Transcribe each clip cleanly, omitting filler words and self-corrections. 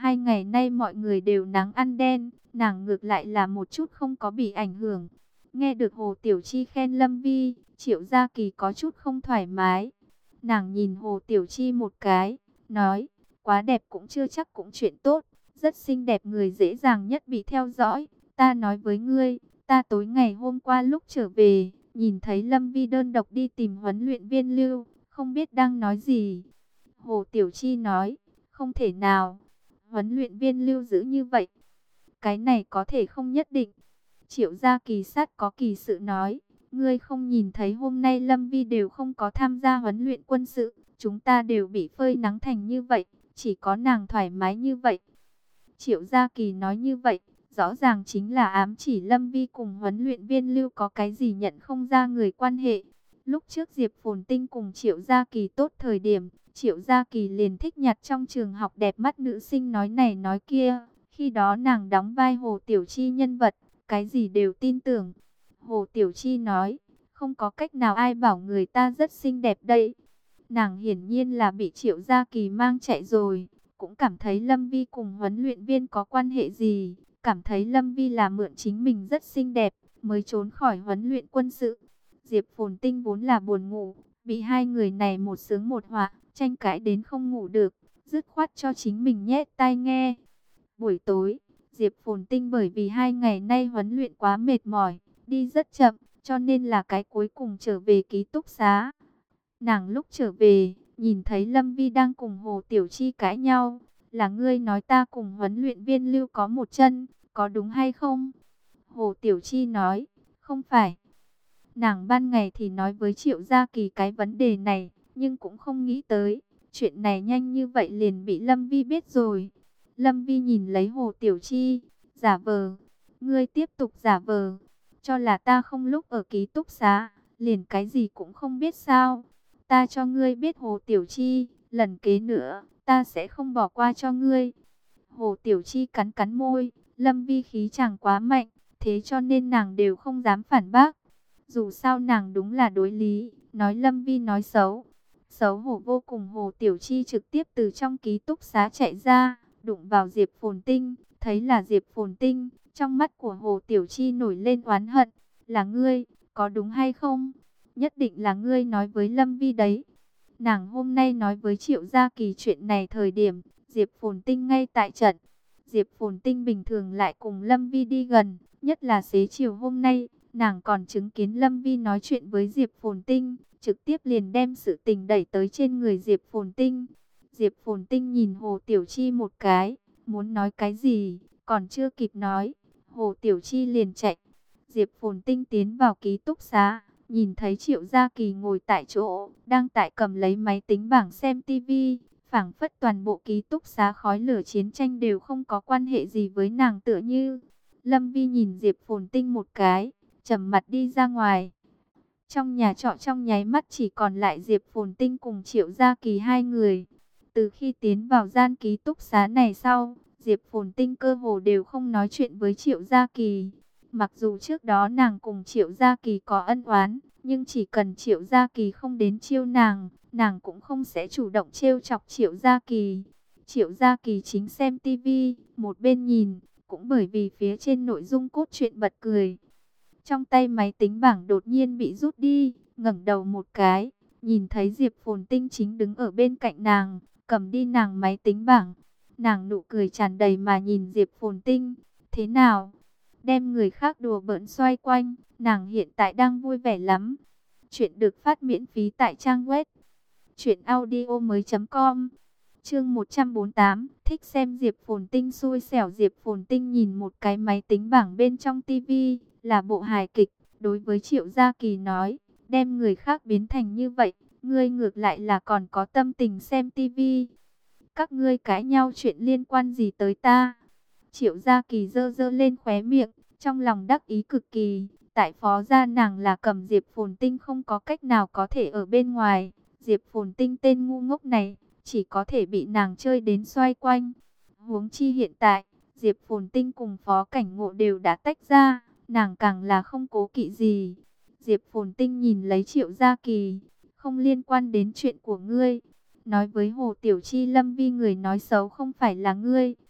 2 ngày nay mọi người đều nắng ăn đen, nàng ngược lại là một chút không có bị ảnh hưởng. Nghe được Hồ Tiểu Chi khen Lâm Vi, Triệu Gia Kỳ có chút không thoải mái. Nàng nhìn Hồ Tiểu Chi một cái, nói, quá đẹp cũng chưa chắc cũng chuyện tốt, rất xinh đẹp người dễ dàng nhất bị theo dõi. Ta nói với ngươi, ta tối ngày hôm qua lúc trở về, nhìn thấy Lâm Vi đơn độc đi tìm huấn luyện viên Lưu, không biết đang nói gì. Hồ Tiểu Chi nói, không thể nào, huấn luyện viên Lưu giữ như vậy. Cái này có thể không nhất định. Triệu Gia Kỳ sát có kỳ sự nói, ngươi không nhìn thấy hôm nay Lâm Vi đều không có tham gia huấn luyện quân sự, chúng ta đều bị phơi nắng thành như vậy, chỉ có nàng thoải mái như vậy. Triệu Gia Kỳ nói như vậy, rõ ràng chính là ám chỉ Lâm Vi cùng huấn luyện viên Lưu có cái gì nhận không ra người quan hệ. Lúc trước Diệp Phồn Tinh cùng Triệu Gia Kỳ tốt thời điểm, Triệu Gia Kỳ liền thích nhặt trong trường học đẹp mắt nữ sinh nói này nói kia. Khi đó nàng đóng vai Hồ Tiểu Chi nhân vật, cái gì đều tin tưởng. Hồ Tiểu Chi nói, không có cách nào ai bảo người ta rất xinh đẹp đây. Nàng hiển nhiên là bị Triệu Gia Kỳ mang chạy rồi, cũng cảm thấy Lâm Vi cùng huấn luyện viên có quan hệ gì, cảm thấy Lâm Vi là mượn chính mình rất xinh đẹp, mới trốn khỏi huấn luyện quân sự. Diệp Phồn Tinh vốn là buồn ngủ, bị hai người này một sướng một họa, tranh cãi đến không ngủ được, dứt khoát cho chính mình nhét tai nghe. Buổi tối, Diệp Phồn Tinh bởi vì 2 ngày nay huấn luyện quá mệt mỏi, đi rất chậm, cho nên là cái cuối cùng trở về ký túc xá. Nàng lúc trở về, nhìn thấy Lâm Vi đang cùng Hồ Tiểu Chi cãi nhau, là ngươi nói ta cùng huấn luyện viên Lưu có một chân, có đúng hay không? Hồ Tiểu Chi nói, không phải. Nàng ban ngày thì nói với Triệu Gia Kỳ cái vấn đề này, nhưng cũng không nghĩ tới, chuyện này nhanh như vậy liền bị Lâm Vi biết rồi. Lâm Vi nhìn lấy Hồ Tiểu Chi, giả vờ, ngươi tiếp tục giả vờ, cho là ta không lúc ở ký túc xá, liền cái gì cũng không biết sao. Ta cho ngươi biết Hồ Tiểu Chi, lần kế nữa, ta sẽ không bỏ qua cho ngươi. Hồ Tiểu Chi cắn cắn môi, Lâm Vi khí chàng quá mạnh, thế cho nên nàng đều không dám phản bác. Dù sao nàng đúng là đối lý, nói Lâm Vi nói xấu. Xấu hổ vô cùng, Hồ Tiểu Chi trực tiếp từ trong ký túc xá chạy ra, đụng vào Diệp Phồn Tinh, thấy là Diệp Phồn Tinh, trong mắt của Hồ Tiểu Chi nổi lên oán hận, là ngươi, có đúng hay không? Nhất định là ngươi nói với Lâm Vi đấy. Nàng hôm nay nói với Triệu Gia Kỳ chuyện này thời điểm, Diệp Phồn Tinh ngay tại trận. Diệp Phồn Tinh bình thường lại cùng Lâm Vi đi gần, nhất là xế chiều hôm nay, nàng còn chứng kiến Lâm Vi nói chuyện với Diệp Phồn Tinh, trực tiếp liền đem sự tình đẩy tới trên người Diệp Phồn Tinh. Diệp Phồn Tinh nhìn Hồ Tiểu Chi một cái, muốn nói cái gì, còn chưa kịp nói, Hồ Tiểu Chi liền chạy. Diệp Phồn Tinh tiến vào ký túc xá, nhìn thấy Triệu Gia Kỳ ngồi tại chỗ, đang tại cầm lấy máy tính bảng xem tivi, phảng phất toàn bộ ký túc xá khói lửa chiến tranh đều không có quan hệ gì với nàng tựa như. Lâm Vi nhìn Diệp Phồn Tinh một cái, trầm mặt đi ra ngoài. Trong nhà trọ trong nháy mắt chỉ còn lại Diệp Phồn Tinh cùng Triệu Gia Kỳ hai người. Từ khi tiến vào gian ký túc xá này sau, Diệp Phồn Tinh cơ hồ đều không nói chuyện với Triệu Gia Kỳ. Mặc dù trước đó nàng cùng Triệu Gia Kỳ có ân oán, nhưng chỉ cần Triệu Gia Kỳ không đến chiêu nàng, nàng cũng không sẽ chủ động trêu chọc Triệu Gia Kỳ. Triệu Gia Kỳ chính xem tivi, một bên nhìn, cũng bởi vì phía trên nội dung cốt truyện bật cười. Trong tay máy tính bảng đột nhiên bị rút đi, ngẩng đầu một cái, nhìn thấy Diệp Phồn Tinh chính đứng ở bên cạnh nàng, cầm đi nàng máy tính bảng. Nàng nụ cười tràn đầy mà nhìn Diệp Phồn Tinh, thế nào? Đem người khác đùa bỡn xoay quanh, nàng hiện tại đang vui vẻ lắm. Chuyện được phát miễn phí tại trang web truyệnaudiomoi.com. Chương 148, thích xem Diệp Phồn Tinh xui xẻo. Diệp Phồn Tinh nhìn một cái máy tính bảng bên trong tivi, là bộ hài kịch, đối với Triệu Gia Kỳ nói, đem người khác biến thành như vậy, ngươi ngược lại là còn có tâm tình xem tivi. Các ngươi cãi nhau chuyện liên quan gì tới ta? Triệu Gia Kỳ giơ giơ lên khóe miệng, trong lòng đắc ý cực kỳ. Tại Phó gia nàng là cầm Diệp Phồn Tinh không có cách nào có thể ở bên ngoài. Diệp Phồn Tinh tên ngu ngốc này, chỉ có thể bị nàng chơi đến xoay quanh. Huống chi hiện tại, Diệp Phồn Tinh cùng Phó Cảnh Ngộ đều đã tách ra, nàng càng là không cố kỵ gì. Diệp Phồn Tinh nhìn lấy Triệu Gia Kỳ, không liên quan đến chuyện của ngươi. Nói với Hồ Tiểu Chi Lâm Vi người nói xấu không phải là ngươi.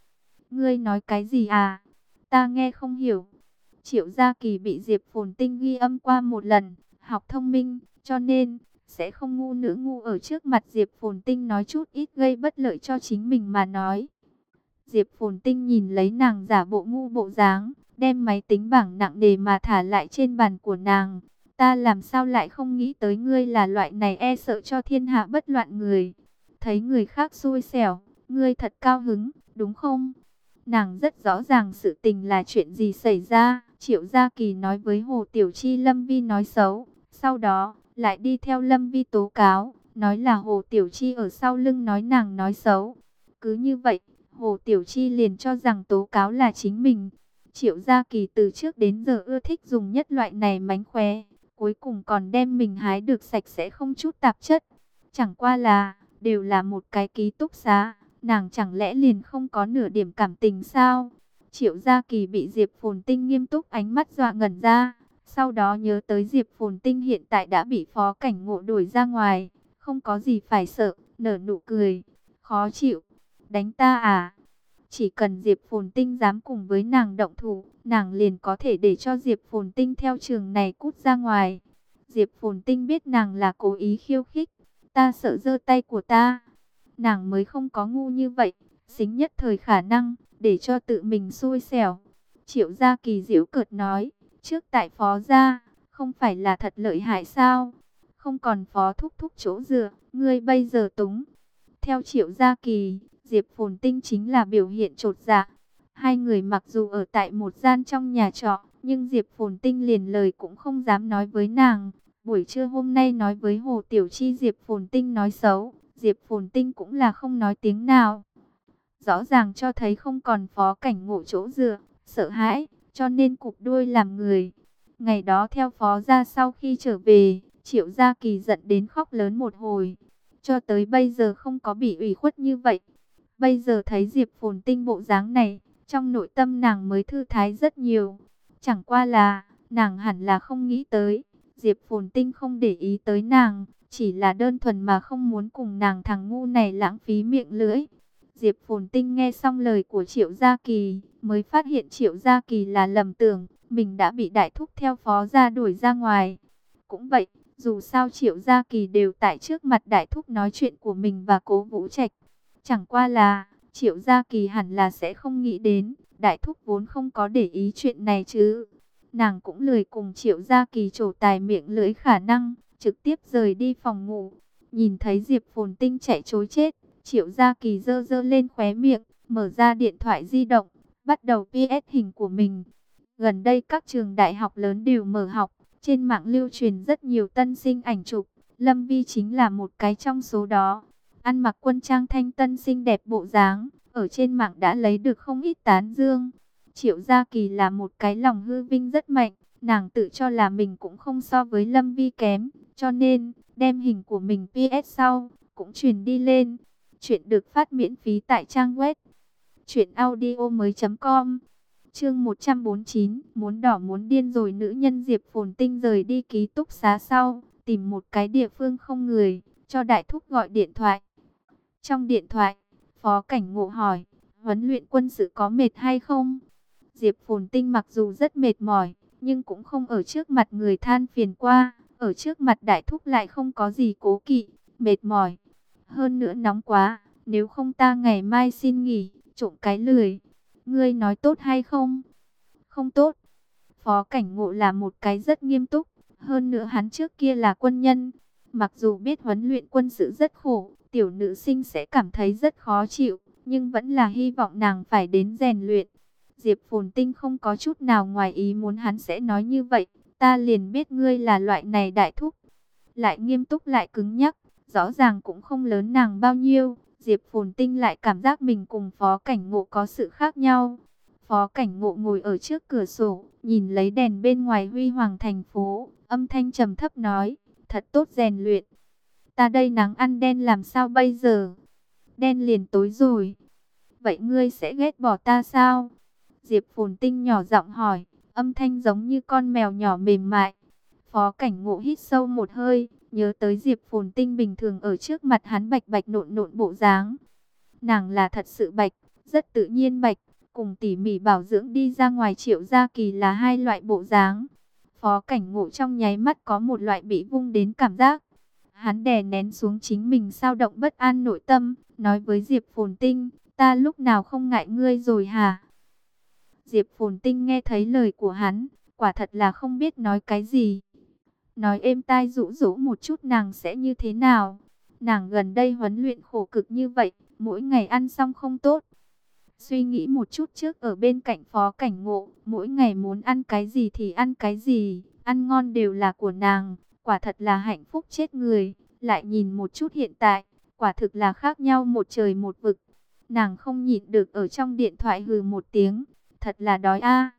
Ngươi nói cái gì à? Ta nghe không hiểu. Triệu Gia Kỳ bị Diệp Phồn Tinh ghi âm qua một lần, học thông minh, cho nên sẽ không ngu nữa, ngu ở trước mặt Diệp Phồn Tinh nói chút ít gây bất lợi cho chính mình mà nói. Diệp Phồn Tinh nhìn lấy nàng giả bộ ngu bộ dáng, đem máy tính bảng nặng nề mà thả lại trên bàn của nàng. Ta làm sao lại không nghĩ tới ngươi là loại này e sợ cho thiên hạ bất loạn người. Thấy người khác xui xẻo, ngươi thật cao hứng, đúng không? Nàng rất rõ ràng sự tình là chuyện gì xảy ra. Triệu Gia Kỳ nói với Hồ Tiểu Chi Lâm Vi nói xấu, sau đó lại đi theo Lâm Vi tố cáo, nói là Hồ Tiểu Chi ở sau lưng nói nàng nói xấu. Cứ như vậy, Hồ Tiểu Chi liền cho rằng tố cáo là chính mình. Triệu Gia Kỳ từ trước đến giờ ưa thích dùng nhất loại này mánh khóe, cuối cùng còn đem mình hái được sạch sẽ không chút tạp chất. Chẳng qua là, đều là một cái ký túc xá, nàng chẳng lẽ liền không có nửa điểm cảm tình sao? Triệu Gia Kỳ bị Diệp Phồn Tinh nghiêm túc ánh mắt dọa ngẩn ra, sau đó nhớ tới Diệp Phồn Tinh hiện tại đã bị Phó Cảnh Ngộ đuổi ra ngoài, không có gì phải sợ, nở nụ cười, khó chịu, đánh ta à? Chỉ cần Diệp Phồn Tinh dám cùng với nàng động thủ, nàng liền có thể để cho Diệp Phồn Tinh theo trường này cút ra ngoài. Diệp Phồn Tinh biết nàng là cố ý khiêu khích, ta sợ giơ tay của ta. Nàng mới không có ngu như vậy, xính nhất thời khả năng, để cho tự mình xui xẻo. Triệu Gia Kỳ giễu cợt nói, trước tại Phó gia, không phải là thật lợi hại sao? Không còn Phó thúc thúc chỗ dựa, ngươi bây giờ túng. Theo Triệu Gia Kỳ, Diệp Phồn Tinh chính là biểu hiện chột dạ. Hai người mặc dù ở tại một gian trong nhà trọ, nhưng Diệp Phồn Tinh liền lời cũng không dám nói với nàng. Buổi trưa hôm nay nói với Hồ Tiểu Chi Diệp Phồn Tinh nói xấu, Diệp Phồn Tinh cũng là không nói tiếng nào. Rõ ràng cho thấy không còn Phó Cảnh Ngộ chỗ dựa, sợ hãi, cho nên cụp đuôi làm người. Ngày đó theo Phó gia sau khi trở về, Triệu Gia Kỳ giận đến khóc lớn một hồi. Cho tới bây giờ không có bị ủy khuất như vậy. Bây giờ thấy Diệp Phồn Tinh bộ dáng này, trong nội tâm nàng mới thư thái rất nhiều. Chẳng qua là, nàng hẳn là không nghĩ tới, Diệp Phồn Tinh không để ý tới nàng, chỉ là đơn thuần mà không muốn cùng nàng thằng ngu này lãng phí miệng lưỡi. Diệp Phồn Tinh nghe xong lời của Triệu Gia Kỳ, mới phát hiện Triệu Gia Kỳ là lầm tưởng, mình đã bị đại thúc theo Phó gia đuổi ra ngoài. Cũng vậy, dù sao Triệu Gia Kỳ đều tại trước mặt đại thúc nói chuyện của mình và Cố Vũ Trạch. Chẳng qua là, Triệu Gia Kỳ hẳn là sẽ không nghĩ đến, đại thúc vốn không có để ý chuyện này chứ. Nàng cũng lười cùng Triệu Gia Kỳ trổ tài miệng lưỡi khả năng, trực tiếp rời đi phòng ngủ. Nhìn thấy Diệp Phồn Tinh chạy trối chết, Triệu Gia Kỳ giơ giơ lên khóe miệng, mở ra điện thoại di động, bắt đầu PS hình của mình. Gần đây các trường đại học lớn đều mở học, trên mạng lưu truyền rất nhiều tân sinh ảnh chụp, Lâm Vi chính là một cái trong số đó. Ăn mặc quân trang thanh tân xinh đẹp bộ dáng, ở trên mạng đã lấy được không ít tán dương. Triệu Gia Kỳ là một cái lòng hư vinh rất mạnh, nàng tự cho là mình cũng không so với Lâm Vi kém, cho nên đem hình của mình PS sau, cũng truyền đi lên. Chuyện được phát miễn phí tại trang web truyệnaudiomoi.com. Chương 149, muốn đỏ muốn điên rồi. Nữ nhân Diệp Phồn Tinh rời đi ký túc xá sau, tìm một cái địa phương không người, cho đại thúc gọi điện thoại. Trong điện thoại, Phó Cảnh Ngộ hỏi, huấn luyện quân sự có mệt hay không? Diệp Phồn Tinh mặc dù rất mệt mỏi, nhưng cũng không ở trước mặt người than phiền qua, ở trước mặt đại thúc lại không có gì cố kỵ, mệt mỏi. Hơn nữa nóng quá, nếu không ta ngày mai xin nghỉ, trộm cái lười. Ngươi nói tốt hay không? Không tốt. Phó Cảnh Ngộ là một cái rất nghiêm túc, hơn nữa hắn trước kia là quân nhân. Mặc dù biết huấn luyện quân sự rất khổ, tiểu nữ sinh sẽ cảm thấy rất khó chịu, nhưng vẫn là hy vọng nàng phải đến rèn luyện. Diệp Phồn Tinh không có chút nào ngoài ý muốn hắn sẽ nói như vậy, ta liền biết ngươi là loại này đại thúc. Lại nghiêm túc lại cứng nhắc, rõ ràng cũng không lớn nàng bao nhiêu. Diệp Phồn Tinh lại cảm giác mình cùng Phó Cảnh Ngộ có sự khác nhau. Phó Cảnh Ngộ ngồi ở trước cửa sổ, nhìn lấy đèn bên ngoài huy hoàng thành phố, âm thanh trầm thấp nói, thật tốt rèn luyện. Ta đây nắng ăn đen làm sao bây giờ? Đen liền tối rồi. Vậy ngươi sẽ ghét bỏ ta sao? Diệp Phồn Tinh nhỏ giọng hỏi, âm thanh giống như con mèo nhỏ mềm mại. Phó Cảnh Ngộ hít sâu một hơi, nhớ tới Diệp Phồn Tinh bình thường ở trước mặt hắn bạch bạch nộn nộn bộ dáng. Nàng là thật sự bạch, rất tự nhiên bạch, cùng tỉ mỉ bảo dưỡng đi ra ngoài Triệu Gia Kỳ là hai loại bộ dáng. Phó Cảnh Ngộ trong nháy mắt có một loại bị vung đến cảm giác. Hắn đè nén xuống chính mình dao động bất an nội tâm, nói với Diệp Phồn Tinh, ta lúc nào không ngại ngươi rồi hả? Diệp Phồn Tinh nghe thấy lời của hắn, quả thật là không biết nói cái gì. Nói êm tai dụ dỗ một chút nàng sẽ như thế nào? Nàng gần đây huấn luyện khổ cực như vậy, mỗi ngày ăn xong không tốt. Suy nghĩ một chút trước ở bên cạnh Phó Cảnh Ngộ, mỗi ngày muốn ăn cái gì thì ăn cái gì, ăn ngon đều là của nàng, quả thật là hạnh phúc chết người. Lại nhìn một chút hiện tại, quả thực là khác nhau một trời một vực. Nàng không nhịn được ở trong điện thoại hừ một tiếng, thật là đói a.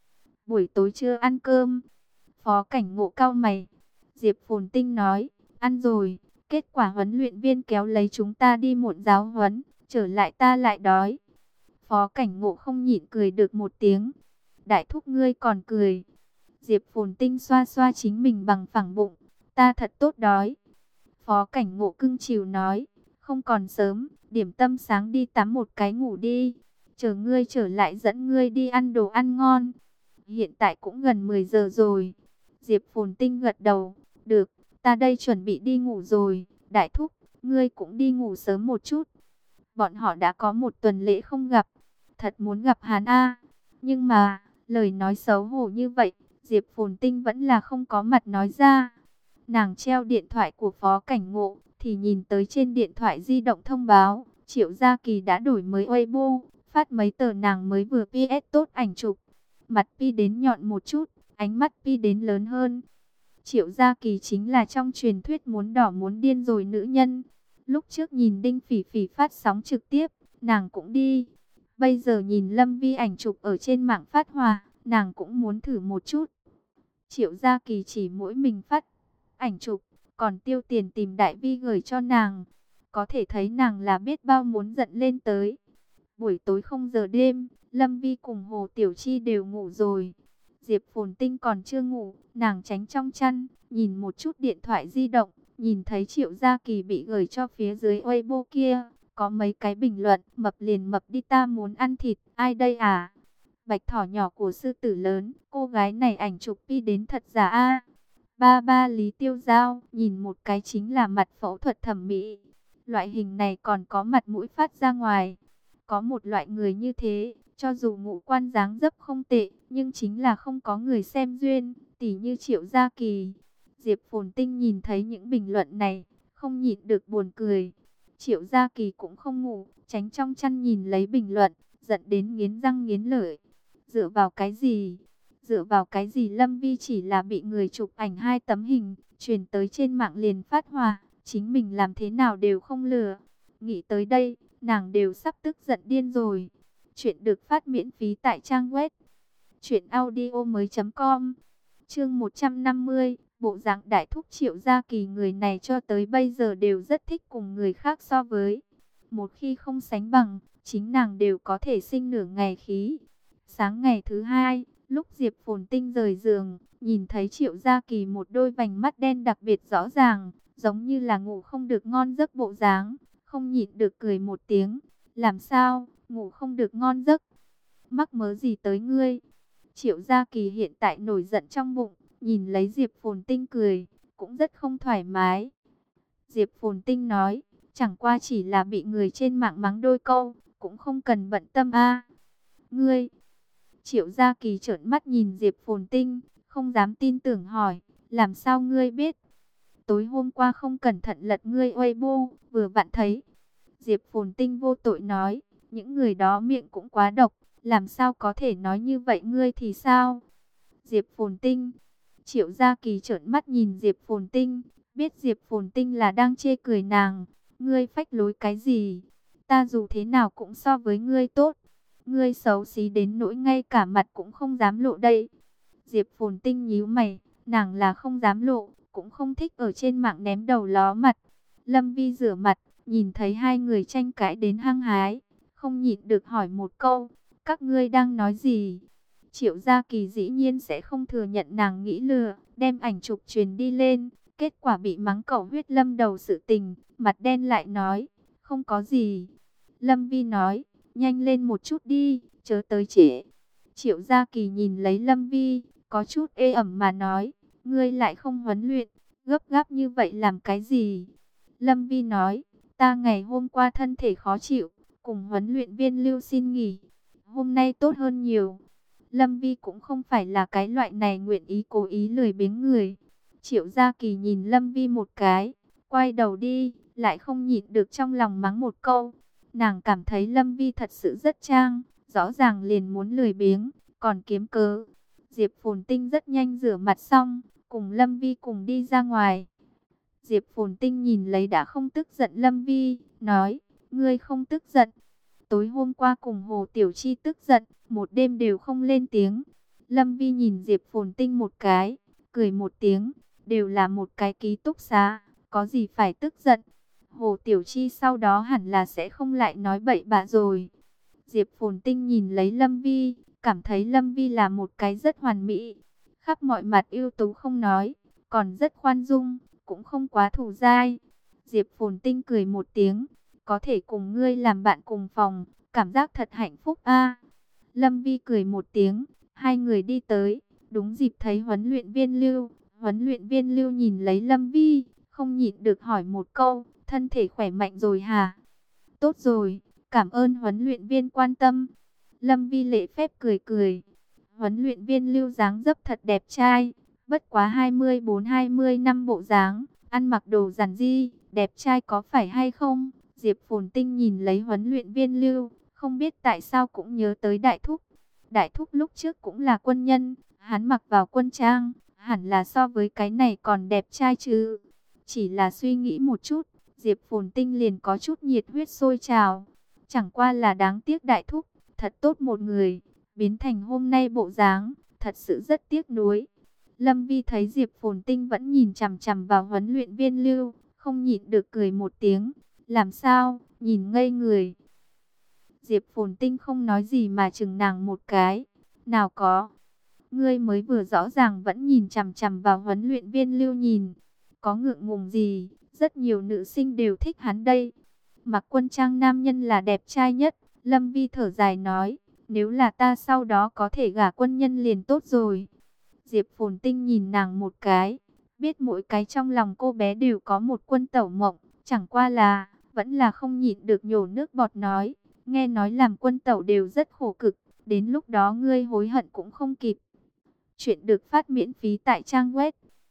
Buổi tối chưa ăn cơm. Phó Cảnh Ngộ cau mày. Diệp Phồn Tinh nói, ăn rồi, kết quả huấn luyện viên kéo lấy chúng ta đi muộn giáo huấn, trở lại ta lại đói. Phó Cảnh Ngộ không nhịn cười được một tiếng. Đại thúc ngươi còn cười. Diệp Phồn Tinh xoa xoa chính mình bằng phẳng bụng, ta thật tốt đói. Phó Cảnh Ngộ cưng chiều nói, không còn sớm, điểm tâm sáng đi tắm một cái ngủ đi. Chờ ngươi trở lại dẫn ngươi đi ăn đồ ăn ngon. Hiện tại cũng gần 10 giờ rồi. Diệp Phồn Tinh gật đầu, được, ta đây chuẩn bị đi ngủ rồi. Đại thúc, ngươi cũng đi ngủ sớm một chút. Bọn họ đã có một tuần lễ không gặp, thật muốn gặp hắn a. Nhưng mà, lời nói xấu hổ như vậy, Diệp Phồn Tinh vẫn là không có mặt nói ra. Nàng treo điện thoại của Phó Cảnh Ngộ, thì nhìn tới trên điện thoại di động thông báo, Triệu Gia Kỳ đã đổi mới Weibo, phát mấy tờ nàng mới vừa PS tốt ảnh chụp. Mặt pi đến nhọn một chút, ánh mắt pi đến lớn hơn. Triệu Gia Kỳ chính là trong truyền thuyết muốn đỏ muốn điên rồi nữ nhân. Lúc trước nhìn Đinh Phỉ Phỉ phát sóng trực tiếp, nàng cũng đi. Bây giờ nhìn Lâm Vi ảnh chụp ở trên mạng phát hòa, nàng cũng muốn thử một chút. Triệu Gia Kỳ chỉ mỗi mình phát ảnh chụp, còn tiêu tiền tìm Đại Vi gửi cho nàng. Có thể thấy nàng là biết bao muốn giận lên tới. Buổi tối không giờ đêm, Lâm Vi cùng Hồ Tiểu Chi đều ngủ rồi. Diệp Phồn Tinh còn chưa ngủ, nàng tránh trong chăn, nhìn một chút điện thoại di động, nhìn thấy Triệu Gia Kỳ bị gửi cho phía dưới Weibo kia. Có mấy cái bình luận, mập liền mập đi ta muốn ăn thịt, ai đây à? Bạch thỏ nhỏ của sư tử lớn, cô gái này ảnh chụp đi đến thật giả a. Ba ba Lý Tiêu Giao, nhìn một cái chính là mặt phẫu thuật thẩm mỹ. Loại hình này còn có mặt mũi phát ra ngoài. Có một loại người như thế, cho dù ngũ quan dáng dấp không tệ, nhưng chính là không có người xem duyên, tỉ như Triệu Gia Kỳ. Diệp Phồn Tinh nhìn thấy những bình luận này, không nhịn được buồn cười. Triệu Gia Kỳ cũng không ngủ, tránh trong chăn nhìn lấy bình luận, giận đến nghiến răng nghiến lợi. Dựa vào cái gì? Dựa vào cái gì Lâm Vi chỉ là bị người chụp ảnh 2 tấm hình, truyền tới trên mạng liền phát hỏa, chính mình làm thế nào đều không lừa. Nghĩ tới đây, nàng đều sắp tức giận điên rồi. Chuyện được phát miễn phí tại trang web truyệnaudiomoi.com. Chương 150, bộ dạng đại thúc Triệu Gia Kỳ người này cho tới bây giờ đều rất thích cùng người khác so với. Một khi không sánh bằng, chính nàng đều có thể sinh nửa ngày khí. Sáng ngày thứ hai, lúc Diệp Phồn Tinh rời giường, nhìn thấy Triệu Gia Kỳ một đôi vành mắt đen đặc biệt rõ ràng, giống như là ngủ không được ngon giấc bộ dáng, không nhịn được cười một tiếng. Làm sao, ngủ không được ngon giấc? Mắc mớ gì tới ngươi? Triệu Gia Kỳ hiện tại nổi giận trong bụng, nhìn lấy Diệp Phồn Tinh cười, cũng rất không thoải mái. Diệp Phồn Tinh nói, chẳng qua chỉ là bị người trên mạng mắng đôi câu, cũng không cần bận tâm a. Ngươi? Triệu Gia Kỳ trợn mắt nhìn Diệp Phồn Tinh, không dám tin tưởng hỏi, làm sao ngươi biết? Tối hôm qua không cẩn thận lật ngươi Weibo, vừa vặn thấy. Diệp Phồn Tinh vô tội nói, những người đó miệng cũng quá độc, làm sao có thể nói như vậy ngươi thì sao? Diệp Phồn Tinh. Triệu Gia Kỳ trợn mắt nhìn Diệp Phồn Tinh, biết Diệp Phồn Tinh là đang chê cười nàng. Ngươi phách lối cái gì? Ta dù thế nào cũng so với ngươi tốt. Ngươi xấu xí đến nỗi ngay cả mặt cũng không dám lộ đây. Diệp Phồn Tinh nhíu mày, nàng là không dám lộ, cũng không thích ở trên mạng ném đầu ló mặt. Lâm Vi rửa mặt, nhìn thấy hai người tranh cãi đến hăng hái, không nhịn được hỏi một câu, các ngươi đang nói gì? Triệu Gia Kỳ dĩ nhiên sẽ không thừa nhận nàng nghĩ lừa, đem ảnh chụp truyền đi lên, kết quả bị mắng cẩu huyết lâm đầu sự tình, mặt đen lại nói, không có gì. Lâm Vi nói, nhanh lên một chút đi, chớ tới trễ. Triệu Gia Kỳ nhìn lấy Lâm Vi, có chút ê ẩm mà nói, ngươi lại không huấn luyện, gấp gáp như vậy làm cái gì? Lâm Vi nói, ta ngày hôm qua thân thể khó chịu, cùng huấn luyện viên Lưu xin nghỉ, hôm nay tốt hơn nhiều. Lâm Vi cũng không phải là cái loại này nguyện ý cố ý lười biếng người. Triệu Gia Kỳ nhìn Lâm Vi một cái, quay đầu đi, lại không nhịn được trong lòng mắng một câu. Nàng cảm thấy Lâm Vi thật sự rất trang, rõ ràng liền muốn lười biếng, còn kiếm cớ. Diệp Phồn Tinh rất nhanh rửa mặt xong, cùng Lâm Vi cùng đi ra ngoài. Diệp Phồn Tinh nhìn lấy đã không tức giận Lâm Vi, nói, ngươi không tức giận. Tối hôm qua cùng Hồ Tiểu Chi tức giận, một đêm đều không lên tiếng. Lâm Vi nhìn Diệp Phồn Tinh một cái, cười một tiếng, đều là một cái ký túc xá, có gì phải tức giận. Hồ Tiểu Chi sau đó hẳn là sẽ không lại nói bậy bạ rồi. Diệp Phồn Tinh nhìn lấy Lâm Vi, cảm thấy Lâm Vi là một cái rất hoàn mỹ, khắp mọi mặt ưu tú không nói, còn rất khoan dung, cũng không quá thù dai. Diệp Phồn Tinh cười một tiếng, có thể cùng ngươi làm bạn cùng phòng, cảm giác thật hạnh phúc a. Lâm Vi cười một tiếng, hai người đi tới, đúng dịp thấy huấn luyện viên Lưu. Huấn luyện viên Lưu nhìn lấy Lâm Vi, không nhịn được hỏi một câu, thân thể khỏe mạnh rồi hả? Tốt rồi, cảm ơn huấn luyện viên quan tâm. Lâm Vi lễ phép cười cười. Huấn luyện viên Lưu dáng dấp thật đẹp trai, bất quá 24-20 năm bộ dáng, ăn mặc đồ giản dị, đẹp trai có phải hay không? Diệp Phồn Tinh nhìn lấy huấn luyện viên Lưu, không biết tại sao cũng nhớ tới Đại Thúc. Đại Thúc lúc trước cũng là quân nhân, hắn mặc vào quân trang, hẳn là so với cái này còn đẹp trai chứ. Chỉ là suy nghĩ một chút, Diệp Phồn Tinh liền có chút nhiệt huyết sôi trào. Chẳng qua là đáng tiếc Đại Thúc, thật tốt một người, biến thành hôm nay bộ dáng, thật sự rất tiếc nuối. Lâm Vi thấy Diệp Phồn Tinh vẫn nhìn chằm chằm vào huấn luyện viên Lưu, không nhịn được cười một tiếng. Làm sao, nhìn ngây người. Diệp Phồn Tinh không nói gì mà chừng nàng một cái. Nào có, ngươi mới vừa rõ ràng vẫn nhìn chằm chằm vào huấn luyện viên Lưu nhìn. Có ngượng ngùng gì, rất nhiều nữ sinh đều thích hắn đây. Mặc quân trang nam nhân là đẹp trai nhất. Lâm Vi thở dài nói, nếu là ta sau đó có thể gả quân nhân liền tốt rồi. Diệp Phồn Tinh nhìn nàng một cái, biết mỗi cái trong lòng cô bé đều có một quân tẩu mộng, chẳng qua là, vẫn là không nhịn được nhổ nước bọt nói, nghe nói làm quân tẩu đều rất khổ cực, đến lúc đó ngươi hối hận cũng không kịp. Chuyện được phát miễn phí tại trang web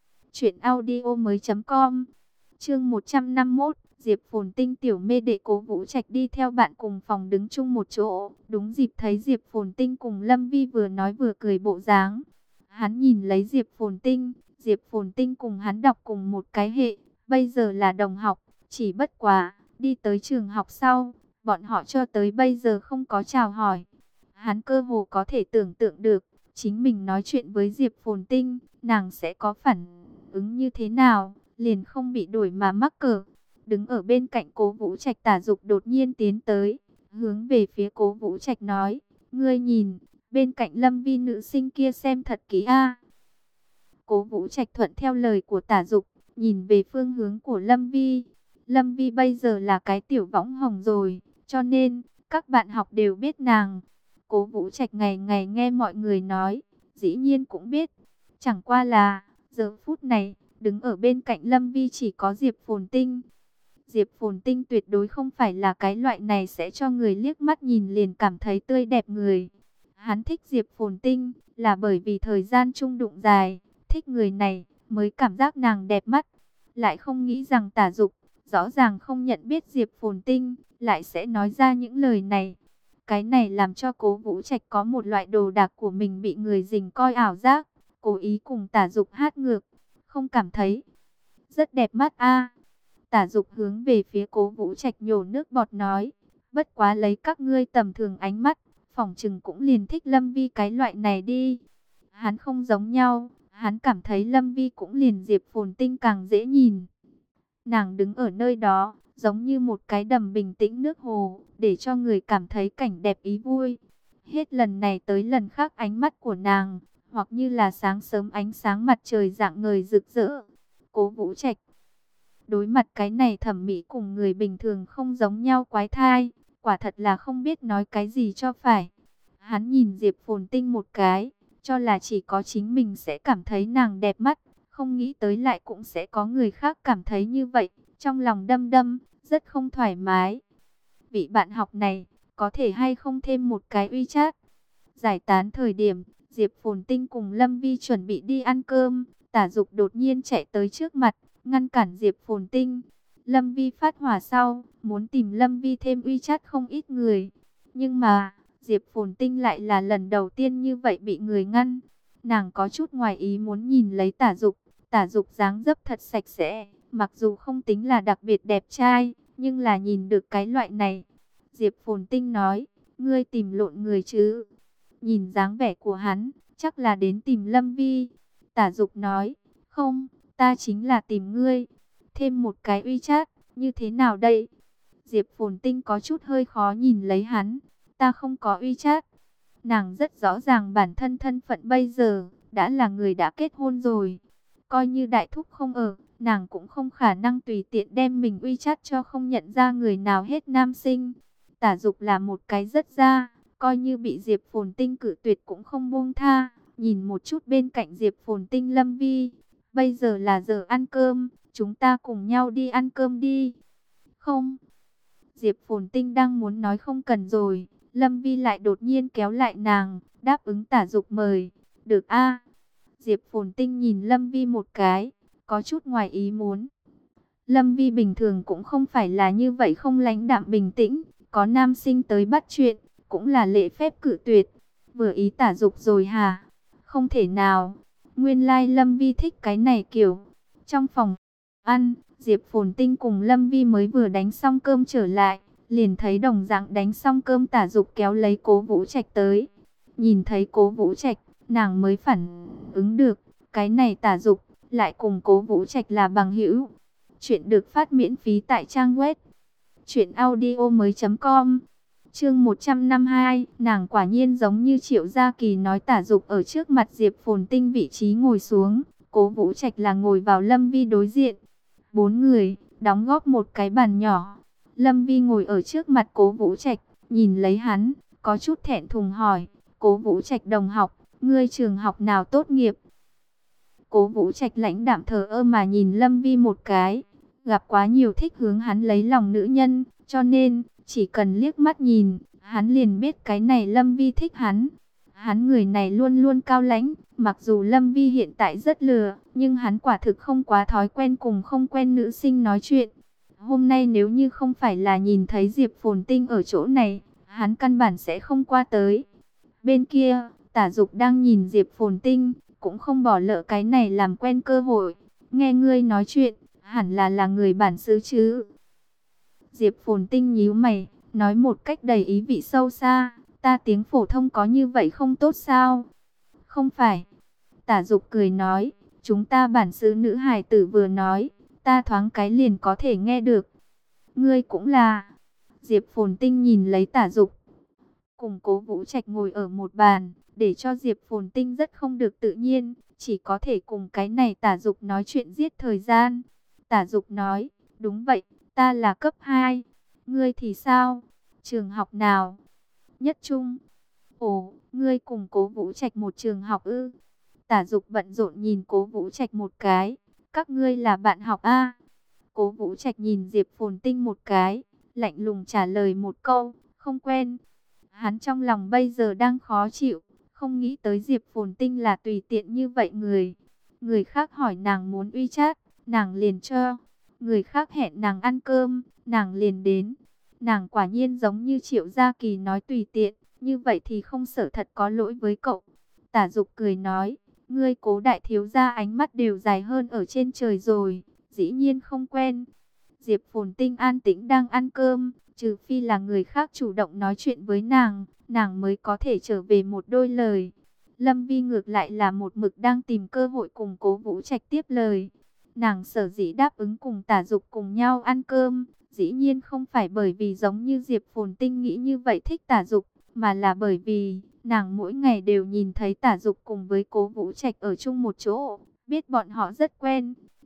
truyệnaudiomoi.com. Chương 151, Diệp Phồn Tinh tiểu mê đệ Cố Vũ Trạch đi theo bạn cùng phòng đứng chung một chỗ, đúng dịp thấy Diệp Phồn Tinh cùng Lâm Vi vừa nói vừa cười bộ dáng. Hắn nhìn lấy Diệp Phồn Tinh cùng hắn đọc cùng một cái hệ, bây giờ là đồng học, chỉ bất quá, đi tới trường học sau, bọn họ cho tới bây giờ không có chào hỏi. Hắn cơ hồ có thể tưởng tượng được, chính mình nói chuyện với Diệp Phồn Tinh, nàng sẽ có phản ứng như thế nào, liền không bị đuổi mà mắc cỡ. Đứng ở bên cạnh Cố Vũ Trạch Tả Dục đột nhiên tiến tới, hướng về phía Cố Vũ Trạch nói, ngươi nhìn, bên cạnh Lâm Vi nữ sinh kia xem thật kỹ a. Cố Vũ Trạch thuận theo lời của Tả Dục, nhìn về phương hướng của Lâm Vi. Lâm Vi bây giờ là cái tiểu võng hồng rồi, cho nên các bạn học đều biết nàng. Cố Vũ Trạch ngày ngày nghe mọi người nói, dĩ nhiên cũng biết. Chẳng qua là, giờ phút này, đứng ở bên cạnh Lâm Vi chỉ có Diệp Phồn Tinh. Diệp Phồn Tinh tuyệt đối không phải là cái loại này sẽ cho người liếc mắt nhìn liền cảm thấy tươi đẹp người. Hắn thích Diệp Phồn Tinh là bởi vì thời gian chung đụng dài, thích người này mới cảm giác nàng đẹp mắt. Lại không nghĩ rằng Tả Dục rõ ràng không nhận biết Diệp Phồn Tinh, lại sẽ nói ra những lời này. Cái này làm cho Cố Vũ Trạch có một loại đồ đạc của mình bị người dình coi ảo giác, cố ý cùng Tả Dục hát ngược, không cảm thấy rất đẹp mắt a. Tả Dục hướng về phía Cố Vũ Trạch nhổ nước bọt nói, bất quá lấy các ngươi tầm thường ánh mắt, phỏng chừng cũng liền thích Lâm Vi cái loại này đi. Hắn không giống nhau, hắn cảm thấy Lâm Vi cũng liền Diệp Phồn Tinh càng dễ nhìn. Nàng đứng ở nơi đó, giống như một cái đầm bình tĩnh nước hồ, để cho người cảm thấy cảnh đẹp ý vui. Hết lần này tới lần khác ánh mắt của nàng, hoặc như là sáng sớm ánh sáng mặt trời rạng ngời rực rỡ. Cố Vũ Trạch đối mặt cái này thẩm mỹ cùng người bình thường không giống nhau quái thai, quả thật là không biết nói cái gì cho phải. Hắn nhìn Diệp Phồn Tinh một cái, cho là chỉ có chính mình sẽ cảm thấy nàng đẹp mắt, không nghĩ tới lại cũng sẽ có người khác cảm thấy như vậy, trong lòng đâm đâm, rất không thoải mái. Vị bạn học này, có thể hay không thêm một cái WeChat? Giải tán thời điểm, Diệp Phồn Tinh cùng Lâm Vi chuẩn bị đi ăn cơm, Tả Dục đột nhiên chạy tới trước mặt, ngăn cản Diệp Phồn Tinh. Lâm Vi phát hỏa sau, muốn tìm Lâm Vi thêm WeChat không ít người. Nhưng mà, Diệp Phồn Tinh lại là lần đầu tiên như vậy bị người ngăn. Nàng có chút ngoài ý muốn nhìn lấy Tả Dục. Tả Dục dáng dấp thật sạch sẽ, mặc dù không tính là đặc biệt đẹp trai, nhưng là nhìn được cái loại này. Diệp Phồn Tinh nói, ngươi tìm lộn người chứ? Nhìn dáng vẻ của hắn, chắc là đến tìm Lâm Vi. Tả Dục nói, không, ta chính là tìm ngươi. Thêm một cái WeChat, như thế nào đây? Diệp Phồn Tinh có chút hơi khó nhìn lấy hắn. Ta không có WeChat. Nàng rất rõ ràng bản thân thân phận bây giờ, đã là người đã kết hôn rồi. Coi như đại thúc không ở, nàng cũng không khả năng tùy tiện đem mình WeChat cho không nhận ra người nào hết nam sinh. Tả Dục là một cái rất ra, coi như bị Diệp Phồn Tinh cự tuyệt cũng không buông tha. Nhìn một chút bên cạnh Diệp Phồn Tinh Lâm Vi, bây giờ là giờ ăn cơm, chúng ta cùng nhau đi ăn cơm đi. Không. Diệp Phồn Tinh đang muốn nói không cần rồi, Lâm Vi lại đột nhiên kéo lại nàng, đáp ứng Tả Dục mời. Được a. Diệp Phồn Tinh nhìn Lâm Vi một cái, có chút ngoài ý muốn. Lâm Vi bình thường cũng không phải là như vậy, không lãnh đạm bình tĩnh, có nam sinh tới bắt chuyện, cũng là lễ phép cự tuyệt. Vừa ý Tả Dục rồi hả? Không thể nào. Nguyên lai Lâm Vi thích cái này kiểu. Trong phòng ăn, Diệp Phồn Tinh cùng Lâm Vi mới vừa đánh xong cơm trở lại, liền thấy đồng dạng đánh xong cơm Tả Dục kéo lấy Cố Vũ Trạch tới. Nhìn thấy Cố Vũ Trạch, nàng mới phản ứng được, cái này Tả Dục lại cùng Cố Vũ Trạch là bằng hữu. Chuyện được phát miễn phí tại trang web truyệnaudiomoi.com. Chương 152, nàng quả nhiên giống như Triệu Gia Kỳ nói. Tả Dục ở trước mặt Diệp Phồn Tinh vị trí ngồi xuống, Cố Vũ Trạch là ngồi vào Lâm Vi đối diện. 4 người đóng góp một cái bàn nhỏ. Lâm Vi ngồi ở trước mặt Cố Vũ Trạch, nhìn lấy hắn, có chút thẹn thùng hỏi, Cố Vũ Trạch đồng học, ngươi trường học nào tốt nghiệp? Cố Vũ Trạch lãnh đạm thờ ơ mà nhìn Lâm Vi một cái, gặp quá nhiều thích hướng hắn lấy lòng nữ nhân, cho nên chỉ cần liếc mắt nhìn, hắn liền biết cái này Lâm Vi thích hắn. Hắn người này luôn luôn cao lãnh, mặc dù Lâm Vi hiện tại rất lừa, nhưng hắn quả thực không quá thói quen cùng không quen nữ sinh nói chuyện. Hôm nay nếu như không phải là nhìn thấy Diệp Phồn Tinh ở chỗ này, hắn căn bản sẽ không qua tới. Bên kia, Tả Dục đang nhìn Diệp Phồn Tinh, cũng không bỏ lỡ cái này làm quen cơ hội. Nghe ngươi nói chuyện, hẳn là người bản xứ chứ? Diệp Phồn Tinh nhíu mày, nói một cách đầy ý vị sâu xa, ta tiếng phổ thông có như vậy không tốt sao? Không phải. Tả Dục cười nói, chúng ta bản xứ nữ hài tử vừa nói, ta thoáng cái liền có thể nghe được. Ngươi cũng là. Diệp Phồn Tinh nhìn lấy Tả Dục, cùng Cố Vũ Trạch ngồi ở một bàn, để cho Diệp Phồn Tinh rất không được tự nhiên, chỉ có thể cùng cái này Tả Dục nói chuyện giết thời gian. Tả Dục nói, đúng vậy, ta là cấp 2. Ngươi thì sao? Trường học nào? Nhất Trung. Ồ, ngươi cùng Cố Vũ Trạch một trường học ư? Tả Dục bận rộn nhìn Cố Vũ Trạch một cái. Các ngươi là bạn học a? Cố Vũ Trạch nhìn Diệp Phồn Tinh một cái, lạnh lùng trả lời một câu, không quen. Hắn trong lòng bây giờ đang khó chịu, không nghĩ tới Diệp Phồn Tinh là tùy tiện như vậy người. Người khác hỏi nàng muốn WeChat, nàng liền cho. Người khác hẹn nàng ăn cơm, nàng liền đến. Nàng quả nhiên giống như Triệu Gia Kỳ nói tùy tiện, như vậy thì không sợ thật có lỗi với cậu. Tả Dục cười nói, ngươi Cố đại thiếu gia ánh mắt đều dài hơn ở trên trời rồi, dĩ nhiên không quen. Diệp Phồn Tinh an tĩnh đang ăn cơm, trừ phi là người khác chủ động nói chuyện với nàng mới có thể trở về một đôi lời. Lâm Vi ngược lại là một mực đang tìm cơ hội cùng Cố Vũ Trạch tiếp lời. Nàng sở dĩ đáp ứng cùng Tả Dục cùng nhau ăn cơm, dĩ nhiên không phải bởi vì giống như Diệp Phồn Tinh nghĩ như vậy thích Tả Dục, mà là bởi vì nàng mỗi ngày đều nhìn thấy Tả Dục cùng với Cố Vũ Trạch ở chung một chỗ, biết bọn họ rất quen.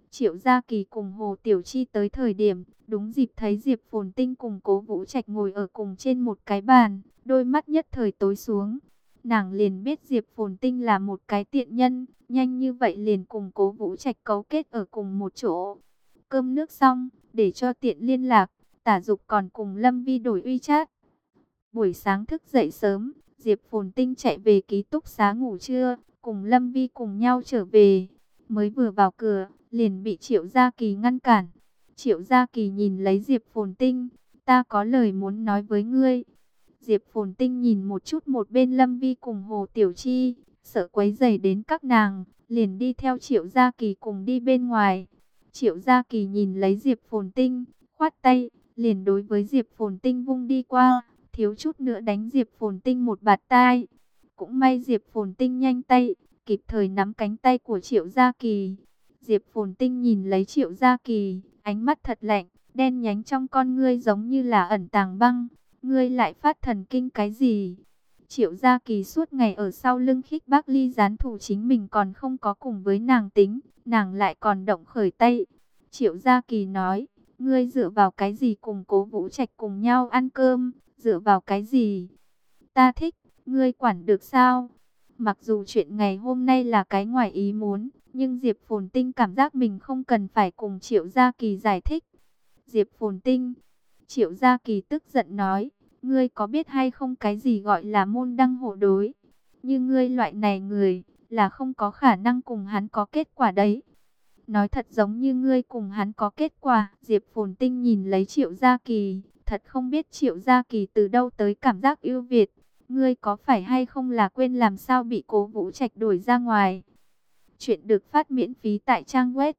Triệu Gia Kỳ cùng Hồ Tiểu Chi tới thời điểm, đúng dịp thấy Diệp Phồn Tinh cùng Cố Vũ Trạch ngồi ở cùng trên một cái bàn, đôi mắt nhất thời tối xuống. Nàng liền biết Diệp Phồn Tinh là một cái tiện nhân, nhanh như vậy liền cùng Cố Vũ Trạch cấu kết ở cùng một chỗ. Cơm nước xong, để cho tiện liên lạc, Tả Dục còn cùng Lâm Vi đổi WeChat. Buổi sáng thức dậy sớm, Diệp Phồn Tinh chạy về ký túc xá ngủ trưa, cùng Lâm Vi cùng nhau trở về. Mới vừa vào cửa, liền bị Triệu Gia Kỳ ngăn cản. Triệu Gia Kỳ nhìn lấy Diệp Phồn Tinh, ta có lời muốn nói với ngươi. Diệp Phồn Tinh nhìn một chút một bên Lâm Vi cùng Hồ Tiểu Chi, sợ quấy rầy đến các nàng, liền đi theo Triệu Gia Kỳ cùng đi bên ngoài. Triệu Gia Kỳ nhìn lấy Diệp Phồn Tinh, khoát tay, liền đối với Diệp Phồn Tinh vung đi qua, thiếu chút nữa đánh Diệp Phồn Tinh một bạt tai. Cũng may Diệp Phồn Tinh nhanh tay, kịp thời nắm cánh tay của Triệu Gia Kỳ. Diệp Phồn Tinh nhìn lấy Triệu Gia Kỳ, ánh mắt thật lạnh, đen nhánh trong con ngươi giống như là ẩn tàng băng. Ngươi lại phát thần kinh cái gì? Triệu Gia Kỳ suốt ngày ở sau lưng khích bác Ly gián thủ chính mình còn không có cùng với nàng tính, nàng lại còn động khởi tay. Triệu Gia Kỳ nói, ngươi dựa vào cái gì cùng Cố Vũ Trạch cùng nhau ăn cơm, dựa vào cái gì? Ta thích, ngươi quản được sao? Mặc dù chuyện ngày hôm nay là cái ngoài ý muốn, nhưng Diệp Phồn Tinh cảm giác mình không cần phải cùng Triệu Gia Kỳ giải thích. Diệp Phồn Tinh, Triệu Gia Kỳ tức giận nói, ngươi có biết hay không cái gì gọi là môn đăng hộ đối? Như ngươi loại này người, là không có khả năng cùng hắn có kết quả đấy. Nói thật giống như ngươi cùng hắn có kết quả. Diệp Phồn Tinh nhìn lấy Triệu Gia Kỳ, thật không biết Triệu Gia Kỳ từ đâu tới cảm giác ưu việt. Ngươi có phải hay không là quên làm sao bị Cố Vũ Trạch đuổi ra ngoài? Chuyện được phát miễn phí tại trang web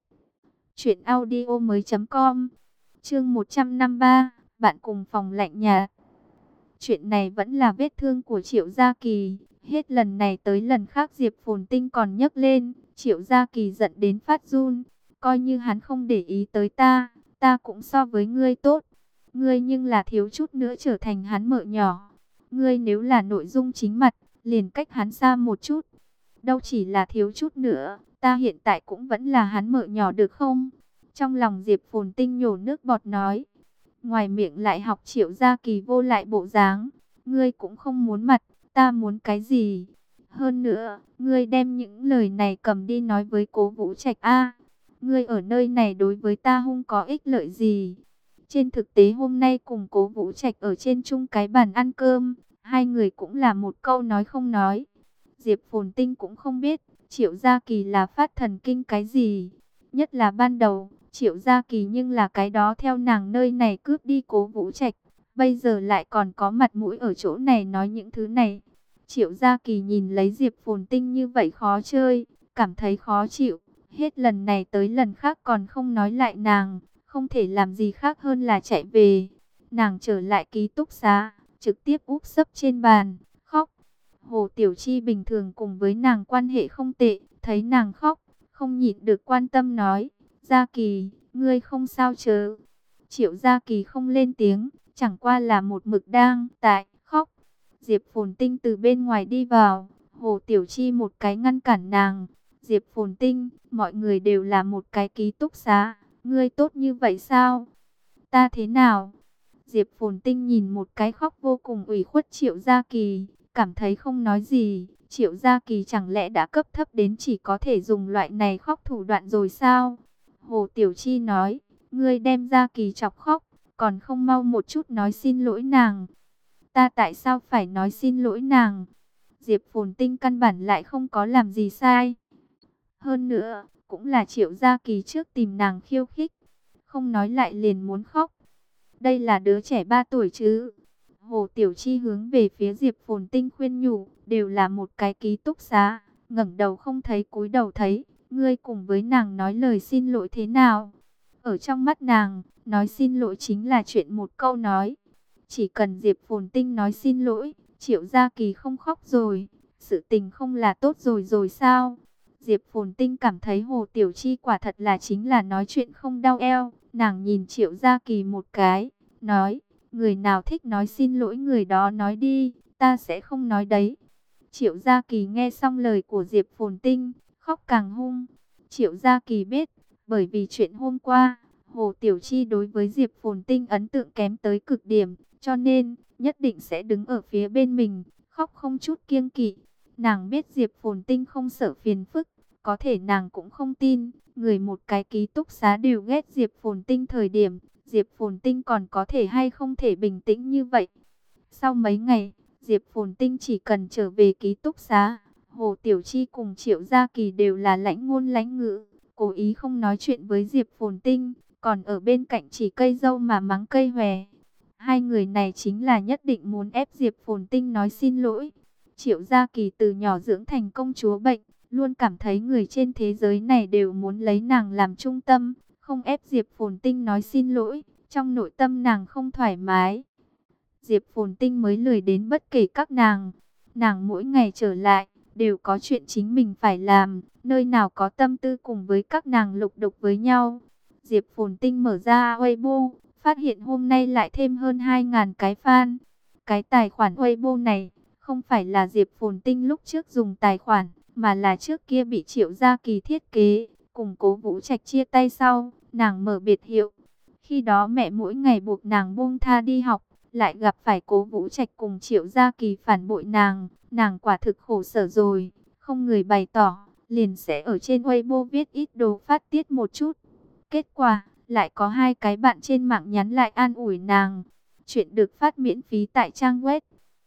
truyệnaudiomoi.com. Chương 153, bạn cùng phòng lạnh nhà. Chuyện này vẫn là vết thương của Triệu Gia Kỳ, hết lần này tới lần khác Diệp Phồn Tinh còn nhấc lên, Triệu Gia Kỳ giận đến phát run, coi như hắn không để ý tới ta, ta cũng so với ngươi tốt. Ngươi nhưng là thiếu chút nữa trở thành hắn mợ nhỏ. Ngươi nếu là nội dung chính mặt, liền cách hắn xa một chút. Đâu chỉ là thiếu chút nữa, ta hiện tại cũng vẫn là hắn mợ nhỏ được không? Trong lòng Diệp Phồn Tinh nhổ nước bọt nói. Ngoài miệng lại học Triệu Gia Kỳ vô lại bộ dáng. Ngươi cũng không muốn mặt, ta muốn cái gì? Hơn nữa, ngươi đem những lời này cầm đi nói với Cố Vũ Trạch a. Ngươi ở nơi này đối với ta không có ích lợi gì. Trên thực tế hôm nay cùng Cố Vũ Trạch ở trên chung cái bàn ăn cơm, hai người cũng là một câu nói không nói. Diệp Phồn Tinh cũng không biết, Triệu Gia Kỳ là phát thần kinh cái gì. Nhất là ban đầu, Triệu Gia Kỳ nhưng là cái đó theo nàng nơi này cướp đi Cố Vũ Trạch. Bây giờ lại còn có mặt mũi ở chỗ này nói những thứ này. Triệu Gia Kỳ nhìn lấy Diệp Phồn Tinh như vậy khó chơi, cảm thấy khó chịu. Hết lần này tới lần khác còn không nói lại nàng, không thể làm gì khác hơn là chạy về. Nàng trở lại ký túc xá, trực tiếp úp sấp trên bàn, khóc. Hồ Tiểu Chi bình thường cùng với nàng quan hệ không tệ, thấy nàng khóc, không nhịn được quan tâm nói, Gia Kỳ, ngươi không sao chớ. Triệu Gia Kỳ không lên tiếng, chẳng qua là một mực đang tại khóc. Diệp Phồn Tinh từ bên ngoài đi vào, Hồ Tiểu Chi một cái ngăn cản nàng. Diệp Phồn Tinh, mọi người đều là một cái ký túc xá, ngươi tốt như vậy sao? Ta thế nào? Diệp Phồn Tinh nhìn một cái khóc vô cùng ủy khuất Triệu Gia Kỳ, cảm thấy không nói gì. Triệu Gia Kỳ chẳng lẽ đã cấp thấp đến chỉ có thể dùng loại này khóc thủ đoạn rồi sao? Hồ Tiểu Chi nói, ngươi đem Gia Kỳ chọc khóc, còn không mau một chút nói xin lỗi nàng. Ta tại sao phải nói xin lỗi nàng? Diệp Phồn Tinh căn bản lại không có làm gì sai. Hơn nữa, cũng là Triệu Gia Kỳ trước tìm nàng khiêu khích, không nói lại liền muốn khóc. Đây là đứa trẻ 3 tuổi chứ? Hồ Tiểu Chi hướng về phía Diệp Phồn Tinh khuyên nhủ, đều là một cái ký túc xá, ngẩng đầu không thấy cúi đầu thấy, ngươi cùng với nàng nói lời xin lỗi thế nào? Ở trong mắt nàng, nói xin lỗi chính là chuyện một câu nói. Chỉ cần Diệp Phồn Tinh nói xin lỗi, Triệu Gia Kỳ không khóc rồi, sự tình không là tốt rồi rồi sao? Diệp Phồn Tinh cảm thấy Hồ Tiểu Chi quả thật là chính là nói chuyện không đau eo. Nàng nhìn Triệu Gia Kỳ một cái, nói, người nào thích nói xin lỗi người đó nói đi, ta sẽ không nói đấy. Triệu Gia Kỳ nghe xong lời của Diệp Phồn Tinh, khóc càng hung. Triệu Gia Kỳ biết, Bởi vì chuyện hôm qua, Hồ Tiểu Chi đối với Diệp Phồn Tinh ấn tượng kém tới cực điểm, cho nên nhất định sẽ đứng ở phía bên mình, khóc không chút kiêng kỵ. Nàng biết Diệp Phồn Tinh không sợ phiền phức, có thể nàng cũng không tin, người một cái ký túc xá đều ghét Diệp Phồn Tinh thời điểm, Diệp Phồn Tinh còn có thể hay không thể bình tĩnh như vậy. Sau mấy ngày, Diệp Phồn Tinh chỉ cần trở về ký túc xá, Hồ Tiểu Chi cùng Triệu Gia Kỳ đều là lãnh ngôn lãnh ngữ, cố ý không nói chuyện với Diệp Phồn Tinh, còn ở bên cạnh chỉ cây dâu mà mắng cây hòe. Hai người này chính là nhất định muốn ép Diệp Phồn Tinh nói xin lỗi. Triệu Gia Kỳ từ nhỏ dưỡng thành công chúa bệnh, luôn cảm thấy người trên thế giới này đều muốn lấy nàng làm trung tâm, không ép Diệp Phồn Tinh nói xin lỗi, trong nội tâm nàng không thoải mái. Diệp Phồn Tinh mới lười đến bất kể các nàng. Nàng mỗi ngày trở lại, đều có chuyện chính mình phải làm, nơi nào có tâm tư cùng với các nàng lục đục với nhau. Diệp Phồn Tinh mở ra Weibo, phát hiện hôm nay lại thêm hơn 2.000 cái fan. Cái tài khoản Weibo này, không phải là Diệp Phồn Tinh lúc trước dùng tài khoản, mà là trước kia bị Triệu Gia Kỳ thiết kế, cùng Cố Vũ Trạch chia tay sau, nàng mở biệt hiệu. Khi đó mẹ mỗi ngày buộc nàng buông tha đi học, lại gặp phải Cố Vũ Trạch cùng Triệu Gia Kỳ phản bội nàng quả thực khổ sở rồi, không người bày tỏ, liền sẽ ở trên Weibo viết ít đồ phát tiết một chút. Kết quả, lại có hai cái bạn trên mạng nhắn lại an ủi nàng. Chuyện được phát miễn phí tại trang web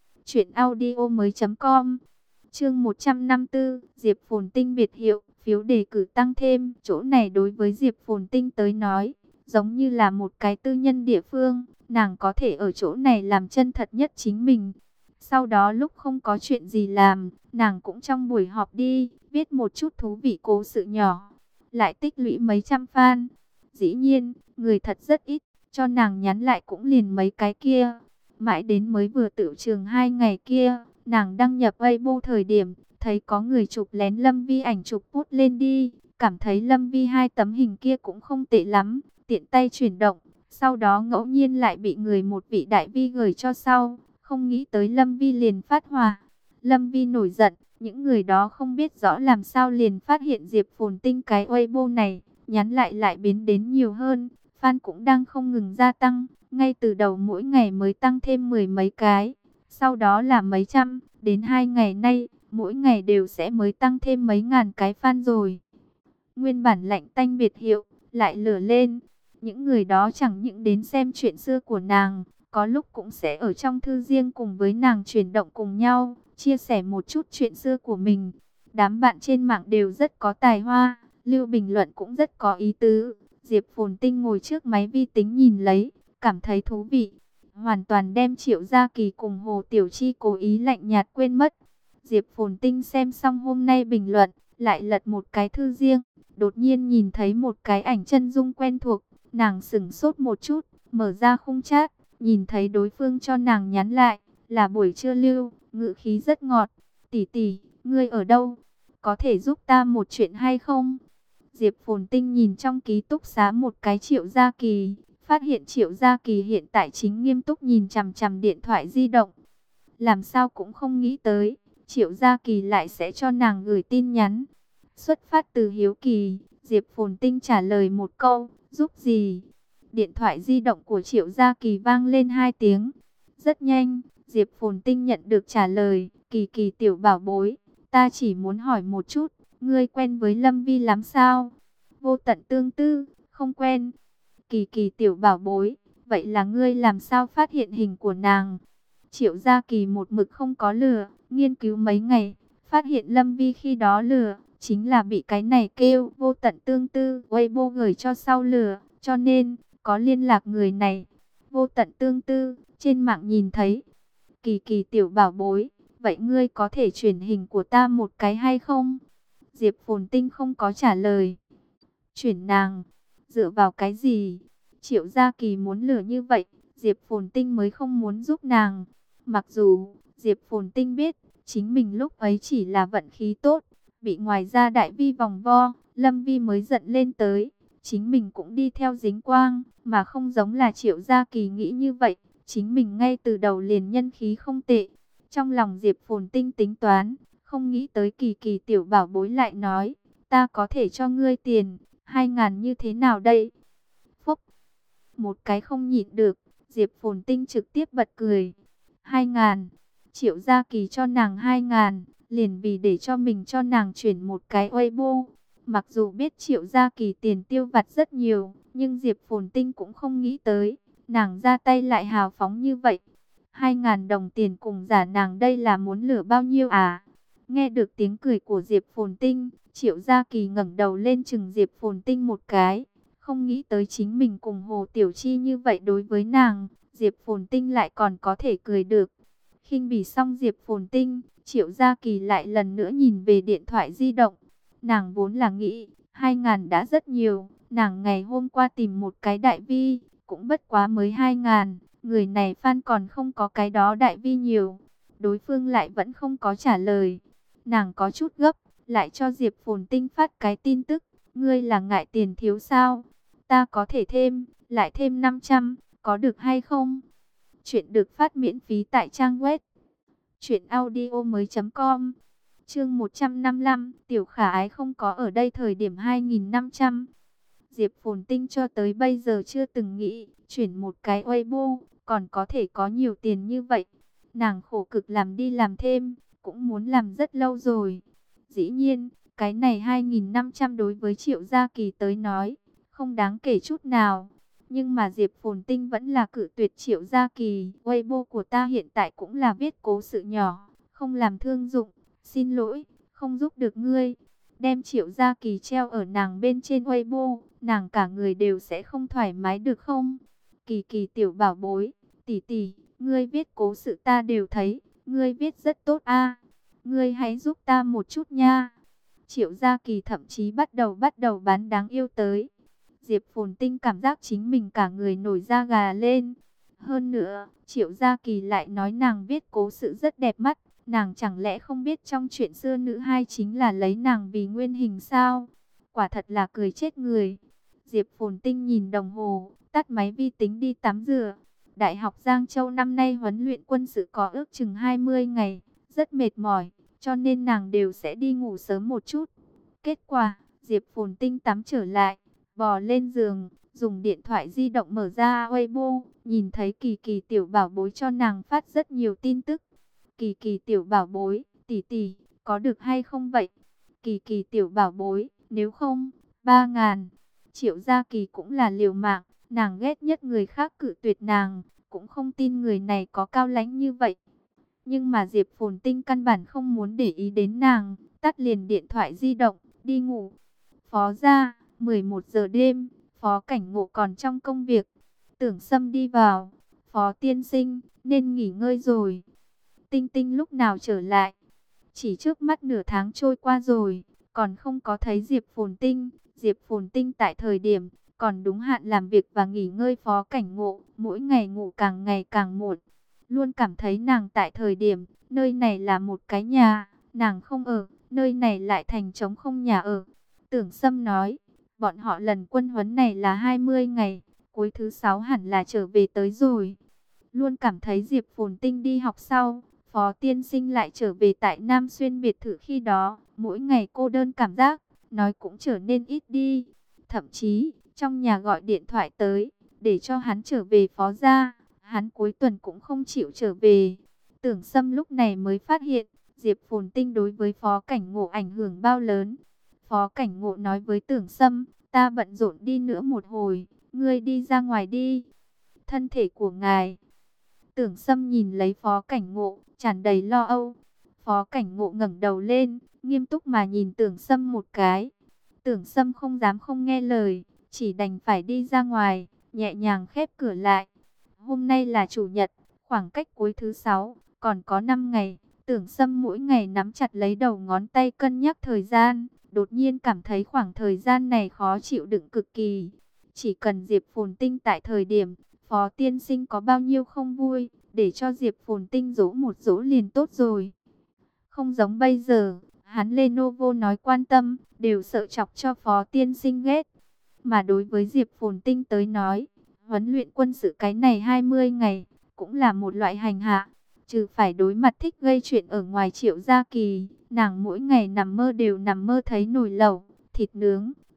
truyệnaudiomoi.com. Chương 154, Diệp Phồn Tinh biệt hiệu, phiếu đề cử tăng thêm. Chỗ này đối với Diệp Phồn Tinh tới nói, giống như là một cái tư nhân địa phương, nàng có thể ở chỗ này làm chân thật nhất chính mình. Sau đó lúc không có chuyện gì làm, nàng cũng trong buổi họp đi, viết một chút thú vị cố sự nhỏ, lại tích lũy mấy trăm fan. Dĩ nhiên, người thật rất ít, cho nàng nhắn lại cũng liền mấy cái kia. Mãi đến mới vừa tựu trường 2 ngày kia, nàng đăng nhập Weibo thời điểm, thấy có người chụp lén Lâm Vi ảnh chụp post lên đi, cảm thấy Lâm Vi hai tấm hình kia cũng không tệ lắm, tiện tay chuyển động. Sau đó ngẫu nhiên lại bị một vị đại vi gửi cho sau, không nghĩ tới Lâm Vi liền phát hỏa. Lâm Vi nổi giận, những người đó không biết rõ làm sao liền phát hiện Diệp Phồn Tinh cái Weibo này, nhắn lại biến đến nhiều hơn, fan cũng đang không ngừng gia tăng, ngay từ đầu mỗi ngày mới tăng thêm 10 mấy cái, sau đó là mấy trăm, đến 2 ngày nay, mỗi ngày đều sẽ mới tăng thêm mấy ngàn cái fan rồi. Nguyên bản lạnh tanh biệt hiệu, lại lửa lên. Những người đó chẳng những đến xem chuyện xưa của nàng, có lúc cũng sẽ ở trong thư riêng cùng với nàng chuyển động cùng nhau, chia sẻ một chút chuyện xưa của mình. Đám bạn trên mạng đều rất có tài hoa, lưu bình luận cũng rất có ý tứ. Diệp Phồn Tinh ngồi trước máy vi tính nhìn lấy, cảm thấy thú vị. Hoàn toàn đem Triệu Gia Kỳ cùng Hồ Tiểu Chi cố ý lạnh nhạt quên mất. Diệp Phồn Tinh xem xong hôm nay bình luận, lại lật một cái thư riêng. Đột nhiên nhìn thấy một cái ảnh chân dung quen thuộc, nàng sửng sốt một chút, mở ra khung chat, nhìn thấy đối phương cho nàng nhắn lại, là buổi trưa lưu, ngữ khí rất ngọt. Tỷ tỷ, ngươi ở đâu? Có thể giúp ta một chuyện hay không? Diệp Phồn Tinh nhìn trong ký túc xá một cái Triệu Gia Kỳ, phát hiện Triệu Gia Kỳ hiện tại chính nghiêm túc nhìn chằm chằm điện thoại di động. Làm sao cũng không nghĩ tới, Triệu Gia Kỳ lại sẽ cho nàng gửi tin nhắn. Xuất phát từ hiếu kỳ, Diệp Phồn Tinh trả lời một câu, giúp gì? Điện thoại di động của Triệu Gia Kỳ vang lên 2 tiếng. Rất nhanh, Diệp Phồn Tinh nhận được trả lời, Kỳ Kỳ tiểu bảo bối, ta chỉ muốn hỏi một chút, ngươi quen với Lâm Vi lắm sao? Vô Tận Tương Tư, không quen. Kỳ Kỳ tiểu bảo bối, vậy là ngươi làm sao phát hiện hình của nàng? Triệu Gia Kỳ một mực không có lừa, nghiên cứu mấy ngày, phát hiện Lâm Vi khi đó lừa, chính là bị cái này kêu Vô Tận Tương Tư Weibo gửi cho sau lừa, cho nên có liên lạc người này. Vô Tận Tương Tư, trên mạng nhìn thấy. Kỳ Kỳ tiểu bảo bối, vậy ngươi có thể chuyển hình của ta một cái hay không? Diệp Phồn Tinh không có trả lời. Chuyển nàng, dựa vào cái gì? Triệu Gia Kỳ muốn lừa như vậy, Diệp Phồn Tinh mới không muốn giúp nàng. Mặc dù Diệp Phồn Tinh biết, chính mình lúc ấy chỉ là vận khí tốt, bị ngoài ra đại vi vòng vo, Lâm Vi mới giận lên tới. Chính mình cũng đi theo dính quang, mà không giống là Triệu Gia Kỳ nghĩ như vậy. Chính mình ngay từ đầu liền nhân khí không tệ. Trong lòng Diệp Phồn Tinh tính toán, không nghĩ tới Kỳ Kỳ tiểu bảo bối lại nói, ta có thể cho ngươi tiền, 2.000 như thế nào đây? Phúc, một cái không nhịn được, Diệp Phồn Tinh trực tiếp bật cười. 2.000, Triệu Gia Kỳ cho nàng 2.000, liền vì để cho mình cho nàng chuyển một cái Weibo. Mặc dù biết Triệu Gia Kỳ tiền tiêu vặt rất nhiều, nhưng Diệp Phồn Tinh cũng không nghĩ tới, nàng ra tay lại hào phóng như vậy. 2.000 đồng tiền cùng giả nàng đây là muốn lừa bao nhiêu à? Nghe được tiếng cười của Diệp Phồn Tinh, Triệu Gia Kỳ ngẩng đầu lên chừng Diệp Phồn Tinh một cái. Không nghĩ tới chính mình cùng Hồ Tiểu Chi như vậy đối với nàng, Diệp Phồn Tinh lại còn có thể cười được. Khinh bỉ xong Diệp Phồn Tinh, Triệu Gia Kỳ lại lần nữa nhìn về điện thoại di động. Nàng vốn là nghĩ, 2.000 đã rất nhiều, nàng ngày hôm qua tìm một cái đại vi, cũng bất quá mới 2.000, người này fan còn không có cái đó đại vi nhiều. Đối phương lại vẫn không có trả lời. Nàng có chút gấp, lại cho Diệp Phồn Tinh phát cái tin tức, ngươi là ngại tiền thiếu sao? Ta có thể thêm, lại thêm 500, có được hay không? Chuyện được phát miễn phí tại trang web truyệnaudiomoi.com. Chương 155, Tiểu Khả Ái không có ở đây thời điểm 2.500. Diệp Phồn Tinh cho tới bây giờ chưa từng nghĩ chuyển một cái Weibo còn có thể có nhiều tiền như vậy. Nàng khổ cực làm đi làm thêm, cũng muốn làm rất lâu rồi. Dĩ nhiên, cái này 2.500 đối với Triệu Gia Kỳ tới nói, không đáng kể chút nào. Nhưng mà Diệp Phồn Tinh vẫn là cự tuyệt Triệu Gia Kỳ. Weibo của ta hiện tại cũng là viết cố sự nhỏ, không làm thương dụng. Xin lỗi, không giúp được ngươi. Đem Triệu Gia Kỳ treo ở nàng bên trên Weibo, nàng cả người đều sẽ không thoải mái được không? Kỳ Kỳ tiểu bảo bối, tỷ tỷ, ngươi viết cố sự ta đều thấy, ngươi viết rất tốt a. Ngươi hãy giúp ta một chút nha. Triệu Gia Kỳ thậm chí bắt đầu bán đáng yêu tới. Diệp Phồn Tinh cảm giác chính mình cả người nổi da gà lên. Hơn nữa, Triệu Gia Kỳ lại nói nàng viết cố sự rất đẹp mắt. Nàng chẳng lẽ không biết trong chuyện xưa nữ hai chính là lấy nàng vì nguyên hình sao? Quả thật là cười chết người. Diệp Phồn Tinh nhìn đồng hồ, tắt máy vi tính đi tắm rửa. Đại học Giang Châu năm nay huấn luyện quân sự có ước chừng 20 ngày, rất mệt mỏi, cho nên nàng đều sẽ đi ngủ sớm một chút. Kết quả, Diệp Phồn Tinh tắm trở lại, bò lên giường, dùng điện thoại di động mở ra Weibo, nhìn thấy Kỳ Kỳ tiểu bảo bối cho nàng phát rất nhiều tin tức. Kỳ Kỳ tiểu bảo bối, tỷ tỷ, có được hay không vậy? Kỳ Kỳ tiểu bảo bối, nếu không, 3.000. Triệu Gia Kỳ cũng là liều mạng, nàng ghét nhất người khác cự tuyệt nàng, cũng không tin người này có cao lãnh như vậy. Nhưng mà Diệp Phồn Tinh căn bản không muốn để ý đến nàng, tắt liền điện thoại di động, đi ngủ. Phó gia, 11 giờ đêm, Phó Cảnh Ngộ còn trong công việc. Tưởng Sâm đi vào, Phó tiên sinh, nên nghỉ ngơi rồi. Tinh Tinh lúc nào trở lại? Chỉ trước mắt nửa tháng trôi qua rồi, còn không có thấy Diệp Phồn Tinh. Diệp Phồn Tinh tại thời điểm còn đúng hạn làm việc và nghỉ ngơi Phó Cảnh Ngộ, mỗi ngày ngủ càng ngày càng muộn. Luôn cảm thấy nàng tại thời điểm, nơi này là một cái nhà, nàng không ở, nơi này lại thành trống không nhà ở. Tưởng Sâm nói, bọn họ lần quân huấn này là 20 ngày, cuối thứ 6 hẳn là trở về tới rồi. Luôn cảm thấy Diệp Phồn Tinh đi học sau, Phó tiên sinh lại trở về tại Nam Xuyên biệt thự khi đó, mỗi ngày cô đơn cảm giác, nói cũng trở nên ít đi. Thậm chí, trong nhà gọi điện thoại tới, để cho hắn trở về Phó gia, hắn cuối tuần cũng không chịu trở về. Tưởng Sâm lúc này mới phát hiện, Diệp Phồn Tinh đối với Phó Cảnh Ngộ ảnh hưởng bao lớn. Phó Cảnh Ngộ nói với Tưởng Sâm, ta bận rộn đi nữa một hồi, ngươi đi ra ngoài đi. Thân thể của ngài. Tưởng Sâm nhìn lấy Phó Cảnh Ngộ, tràn đầy lo âu. Phó Cảnh Ngộ ngẩng đầu lên, nghiêm túc mà nhìn Tưởng Sâm một cái. Tưởng Sâm không dám không nghe lời, chỉ đành phải đi ra ngoài, nhẹ nhàng khép cửa lại. Hôm nay là chủ nhật, khoảng cách cuối thứ 6, còn có 5 ngày. Tưởng Sâm mỗi ngày nắm chặt lấy đầu ngón tay cân nhắc thời gian. Đột nhiên cảm thấy khoảng thời gian này khó chịu đựng cực kỳ. Chỉ cần Diệp Phồn Tinh tại thời điểm, Phó tiên sinh có bao nhiêu không vui, để cho Diệp Phồn Tinh dỗ một dỗ liền tốt rồi. Không giống bây giờ, hắn Lenovo nói quan tâm, đều sợ chọc cho Phó tiên sinh ghét. Mà đối với Diệp Phồn Tinh tới nói, huấn luyện quân sự cái này 20 ngày, cũng là một loại hành hạ. Trừ phải đối mặt thích gây chuyện ở ngoài Triệu Gia Kỳ, nàng mỗi ngày nằm mơ đều nằm mơ thấy nồi lẩu, thịt nướng,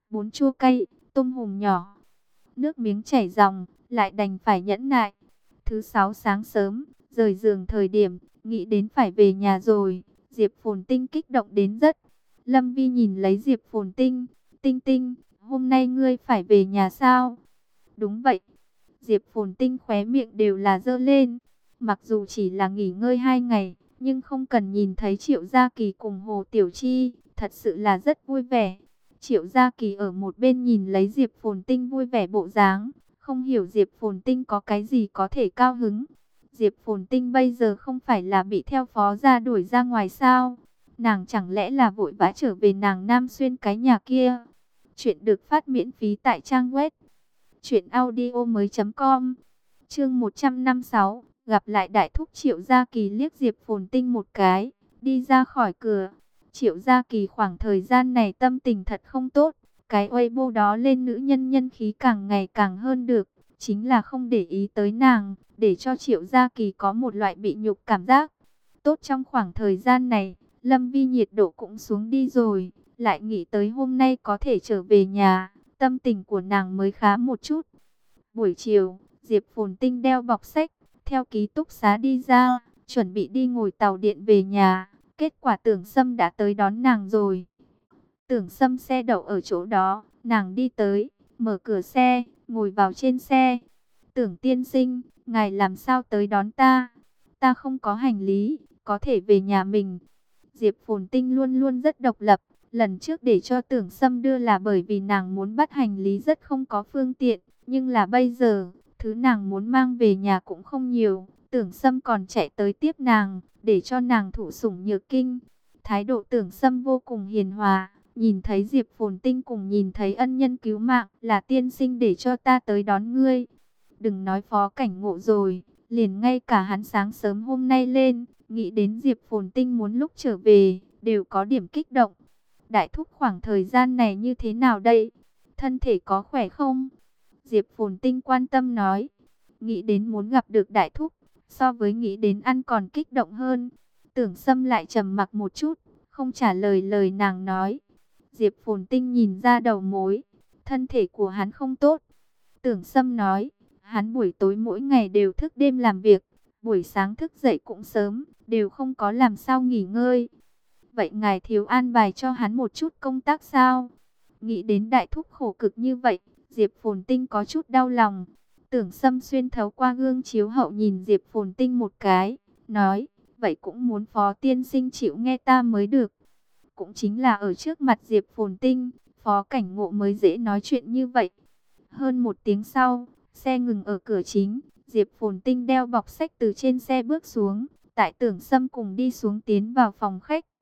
bún chua cay, tôm hùm nhỏ. Nước miếng chảy ròng, lại đành phải nhẫn nại. Thứ sáu sáng sớm, rời giường thời điểm, nghĩ đến phải về nhà rồi. Diệp Phồn Tinh kích động đến rất. Lâm Vi nhìn lấy Diệp Phồn Tinh. Tinh Tinh, hôm nay ngươi phải về nhà sao? Đúng vậy. Diệp Phồn Tinh khóe miệng đều là giơ lên. Mặc dù chỉ là nghỉ ngơi 2 ngày, nhưng không cần nhìn thấy Triệu Gia Kỳ cùng Hồ Tiểu Chi, thật sự là rất vui vẻ. Triệu Gia Kỳ ở một bên nhìn lấy Diệp Phồn Tinh vui vẻ bộ dáng, không hiểu Diệp Phồn Tinh có cái gì có thể cao hứng. Diệp Phồn Tinh bây giờ không phải là bị theo phó gia đuổi ra ngoài sao? Nàng chẳng lẽ là vội vã trở về nàng Nam Xuyên cái nhà kia? Chuyện được phát miễn phí tại trang web truyệnaudiomoi.com. Chương 156, gặp lại đại thúc. Triệu Gia Kỳ liếc Diệp Phồn Tinh một cái, đi ra khỏi cửa. Triệu Gia Kỳ khoảng thời gian này tâm tình thật không tốt, cái Weibo đó lên nữ nhân nhân khí càng ngày càng hơn được, chính là không để ý tới nàng, để cho Triệu Gia Kỳ có một loại bị nhục cảm giác. Tốt trong khoảng thời gian này, Lâm Vi nhiệt độ cũng xuống đi rồi, lại nghĩ tới hôm nay có thể trở về nhà, tâm tình của nàng mới khá một chút. Buổi chiều, Diệp Phồn Tinh đeo bọc sách, theo ký túc xá đi ra, chuẩn bị đi ngồi tàu điện về nhà. Kết quả Tưởng Sâm đã tới đón nàng rồi. Tưởng Sâm xe đậu ở chỗ đó, nàng đi tới, mở cửa xe, ngồi vào trên xe. Tưởng tiên sinh, ngài làm sao tới đón ta? Ta không có hành lý, có thể về nhà mình. Diệp Phồn Tinh luôn luôn rất độc lập. Lần trước để cho Tưởng Sâm đưa là bởi vì nàng muốn bắt hành lý rất không có phương tiện. Nhưng là bây giờ, thứ nàng muốn mang về nhà cũng không nhiều. Tưởng Sâm còn chạy tới tiếp nàng, để cho nàng thụ sủng nhược kinh. Thái độ Tưởng Sâm vô cùng hiền hòa. Nhìn thấy Diệp Phồn Tinh cùng nhìn thấy ân nhân cứu mạng là tiên sinh để cho ta tới đón ngươi. Đừng nói Phó Cảnh Ngộ rồi, liền ngay cả hắn sáng sớm hôm nay lên, nghĩ đến Diệp Phồn Tinh muốn lúc trở về, đều có điểm kích động. Đại thúc khoảng thời gian này như thế nào đây? Thân thể có khỏe không? Diệp Phồn Tinh quan tâm nói. Nghĩ đến muốn gặp được đại thúc, so với nghĩ đến ăn còn kích động hơn. Tưởng Sâm lại trầm mặc một chút, không trả lời lời nàng nói. Diệp Phồn Tinh nhìn ra đầu mối, thân thể của hắn không tốt. Tưởng Sâm nói, hắn buổi tối mỗi ngày đều thức đêm làm việc, buổi sáng thức dậy cũng sớm, đều không có làm sao nghỉ ngơi. Vậy ngài thiếu an bài cho hắn một chút công tác sao? Nghĩ đến đại thúc khổ cực như vậy, Diệp Phồn Tinh có chút đau lòng. Tưởng Sâm xuyên thấu qua gương chiếu hậu nhìn Diệp Phồn Tinh một cái, nói, vậy cũng muốn Phó tiên sinh chịu nghe ta mới được. Cũng chính là ở trước mặt Diệp Phồn Tinh, Phó Cảnh Ngộ mới dễ nói chuyện như vậy. Hơn 1 tiếng sau, xe ngừng ở cửa chính, Diệp Phồn Tinh đeo bọc sách từ trên xe bước xuống, tại Tưởng Sâm cùng đi xuống tiến vào phòng khách.